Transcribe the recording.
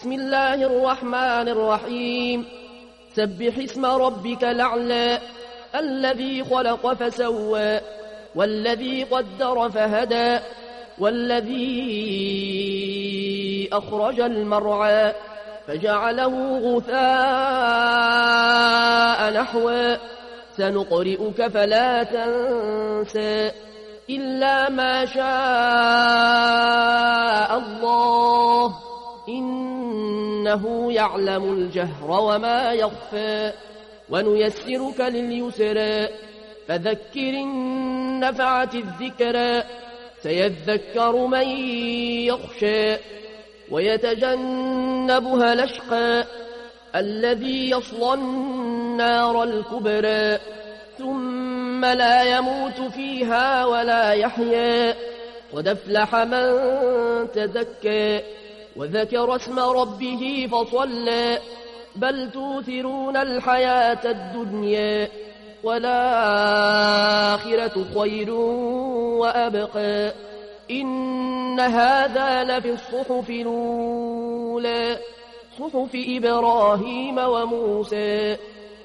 بسم الله الرحمن الرحيم سبح اسم ربك الأعلى الذي خلق فسوى والذي قدر فهدى والذي أخرج المرعى فجعله غثاء نحوا سنقرئك فلا تنسى إلا ما شاء الله إنه يعلم الجهر وما يخفى ونيسرك لليسرى فذكر إن نفعت الذكرى سيذكر من يخشى ويتجنبها الأشقى الذي يصلى النار الكبرى ثم لا يموت فيها ولا يحيا قد أفلح من تزكى وذكر اسم ربه فصلى بل توثرون الحياة الدنيا والآخرة خير وأبقى إن هذا لفي الصحف الأولى صحف إبراهيم وموسى